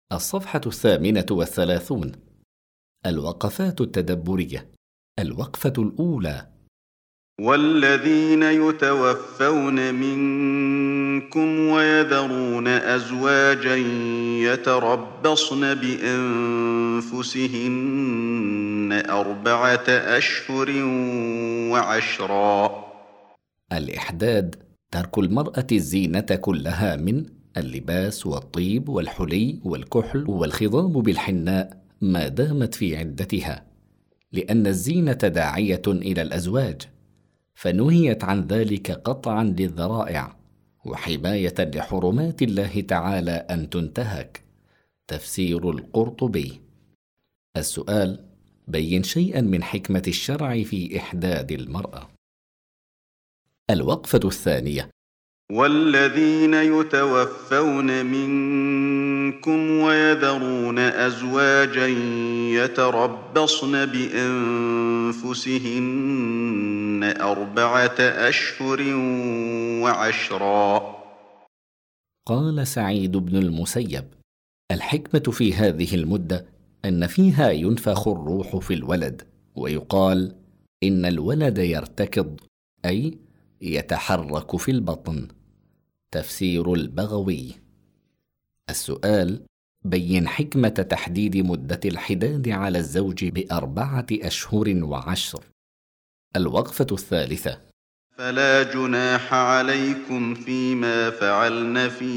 الصفحة 38. الوقفات التدبرية. الوقفة الأولى: والذين يتوفون منكم ويذرون أزواجا يتربصن بأنفسهن 4 أشهر وعشرا. الإحداد: ترك المرأة الزينة كلها من اللباس والطيب والحلي والكحل والخضاب بالحناء ما دامت في عدتها، لأن الزينة داعية إلى الأزواج، فنهيت عن ذلك قطعا للذرائع وحماية لحرمات الله تعالى أن تنتهك. تفسير القرطبي. السؤال: بين شيئا من حكمة الشرع في إحداد المرأة. الوقفة الثانية: والذين يتوفون منكم ويذرون أزواجا يتربصن بأنفسهن 4 أشهر وعشرا. قال سعيد بن المسيب: الحكمة في هذه المدة أن فيها ينفخ الروح في الولد، ويقال إن الولد يرتكض، أي يتحرك في البطن. تفسير البغوي. السؤال: بين حكمة تحديد مدة الحداد على الزوج ب4 أشهر وعشر. الوقفة الثالثة: فلا جناح عليكم فيما فعلن في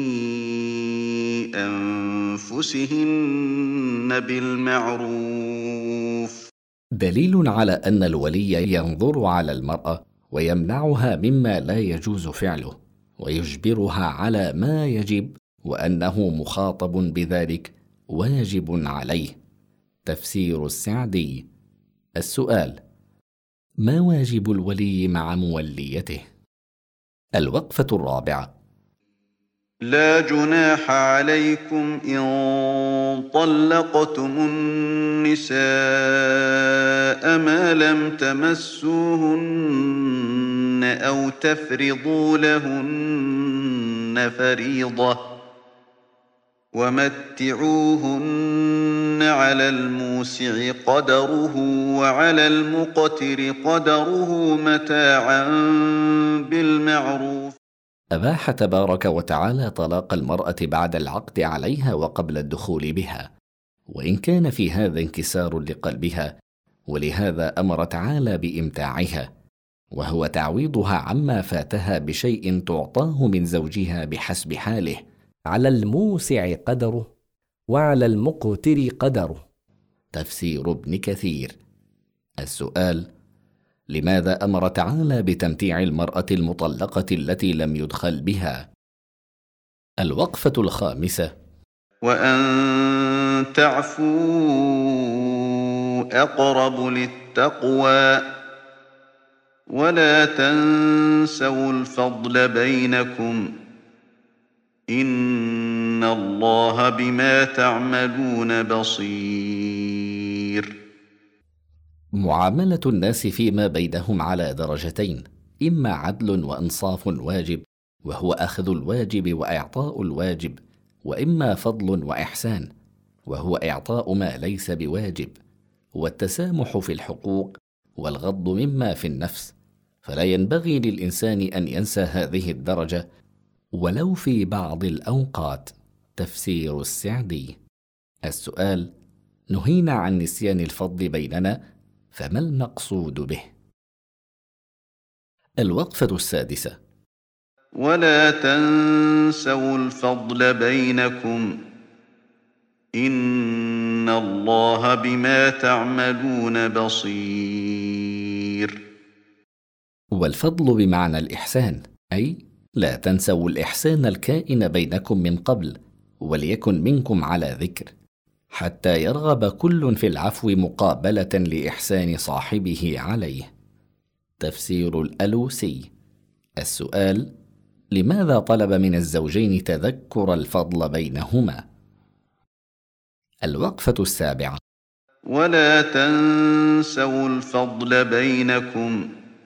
أنفسهن بالمعروف. دليل على أن الولي ينظر على المرأة ويمنعها مما لا يجوز فعله، ويجبرها على ما يجب، وأنه مخاطب بذلك واجب عليه. تفسير السعدي. السؤال: ما واجب الولي مع موليته؟ الوقفة الرابعة: لا جناح عليكم إن طلقتم النساء ما لم تمسوهن أو تفرضوا لهن فريضة، ومتعوهن على الموسع قدره وعلى المقتر قدره متاعا بالمعروف. أباح تبارك وتعالى طلاق المرأة بعد العقد عليها وقبل الدخول بها، وإن كان في هذا انكسار لقلبها، ولهذا أمر تعالى بإمتاعها، وهو تعويضها عما فاتها بشيء تعطاه من زوجها بحسب حاله، على الموسع قدره وعلى المقتر قدره. تفسير ابن كثير. السؤال: لماذا أمر تعالى بتمتيع المرأة المطلقة التي لم يدخل بها؟ الوقفة الخامسة: وأن تعفوا أقرب للتقوى، ولا تنسوا الفضل بينكم، إن الله بما تعملون بصير. معاملة الناس فيما بينهم على درجتين: إما عدل وإنصاف واجب، وهو أخذ الواجب وإعطاء الواجب، وإما فضل وإحسان، وهو إعطاء ما ليس بواجب، والتسامح في الحقوق، والغض مما في النفس. فلا ينبغي للإنسان أن ينسى هذه الدرجة ولو في بعض الأوقات. تفسير السعدي. السؤال: نهينا عن نسيان الفضل بيننا، فما المقصود به؟ الوقفة السادسة: ولا تنسوا الفضل بينكم، إن الله بما تعملون بصير. والفضل بمعنى الإحسان، أي لا تنسوا الإحسان الكائن بينكم من قبل، وليكن منكم على ذكر، حتى يرغب كل في العفو مقابلة لإحسان صاحبه عليه. تفسير الألوسي. السؤال: لماذا طلب من الزوجين تذكر الفضل بينهما؟ الوقفة السابعة: ولا تنسوا الفضل بينكم،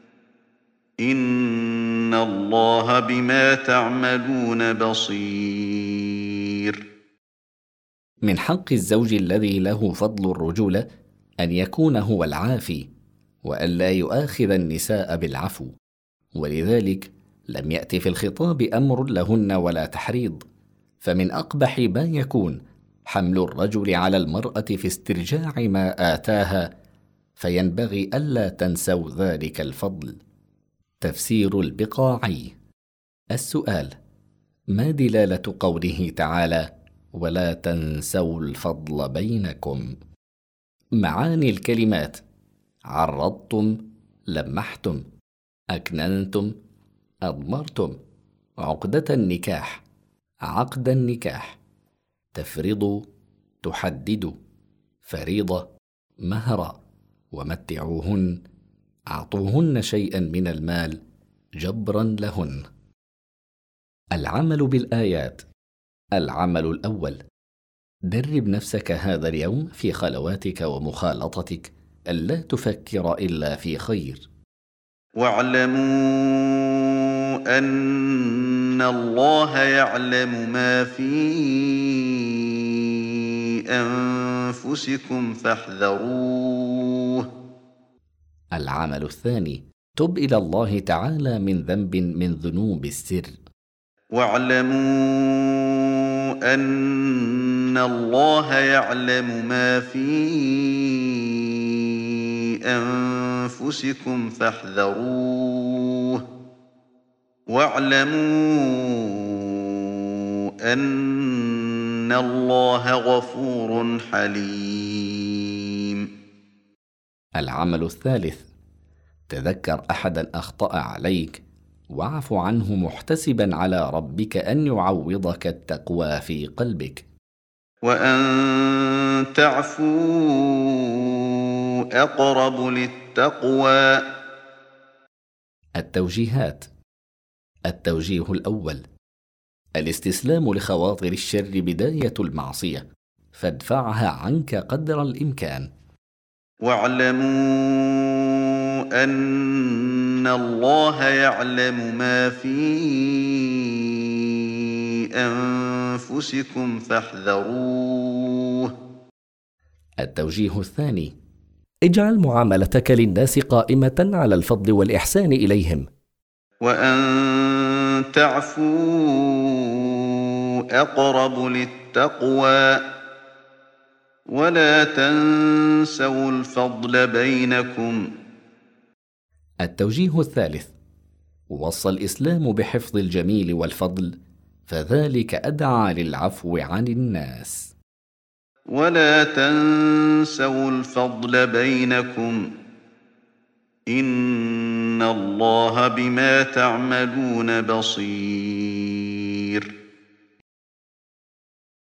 إن الله بما تعملون بصير. من حق الزوج الذي له فضل الرجولة أن يكون هو العافي، وألا يؤاخذ النساء بالعفو، ولذلك لم يأت في الخطاب أمر لهن ولا تحريض. فمن أقبح ما يكون حمل الرجل على المرأة في استرجاع ما آتاها، فينبغي ألا تنسوا ذلك الفضل. تفسير البقاعي. السؤال: ما دلالة قوله تعالى: ولا تنسوا الفضل بينكم؟ معاني الكلمات: عرضتم، لمحتم، أكننتم، أضمرتم، عقدة النكاح، عقد النكاح، تفرضوا، تحددوا، فريضة، مهرا، ومتعوهن، أعطوهن شيئا من المال جبرا لهن. العمل بالآيات. العمل الأول: درب نفسك هذا اليوم في خلواتك ومخالطتك ألا تفكر إلا في خير. واعلموا أن الله يعلم ما في أنفسكم فاحذروه. العمل الثاني: تب إلى الله تعالى من ذنب من ذنوب السر. واعلموا أن الله يعلم ما في أنفسكم فاحذروه. واعلموا أن الله غفور حليم. العمل الثالث: تذكر أحدا أخطأ عليك واعف عنه محتسبا على ربك أن يعوضك التقوى في قلبك. وأن تعفوا أقرب للتقوى. التوجيهات. التوجيه الأول: الاستسلام لخواطر الشر بداية المعصية، فادفعها عنك قدر الإمكان. واعلموا أن الله يعلم ما في أنفسكم فاحذروه. التوجيه الثاني: اجعل معاملتك للناس قائمة على الفضل والإحسان إليهم. وأن تعفوا أقرب للتقوى. ولا تنسوا الفضل بينكم. التوجيه الثالث: وصى الإسلام بحفظ الجميل والفضل، فذلك أدعى للعفو عن الناس. ولا تنسوا الفضل بينكم. إن الله بما تعملون بصير.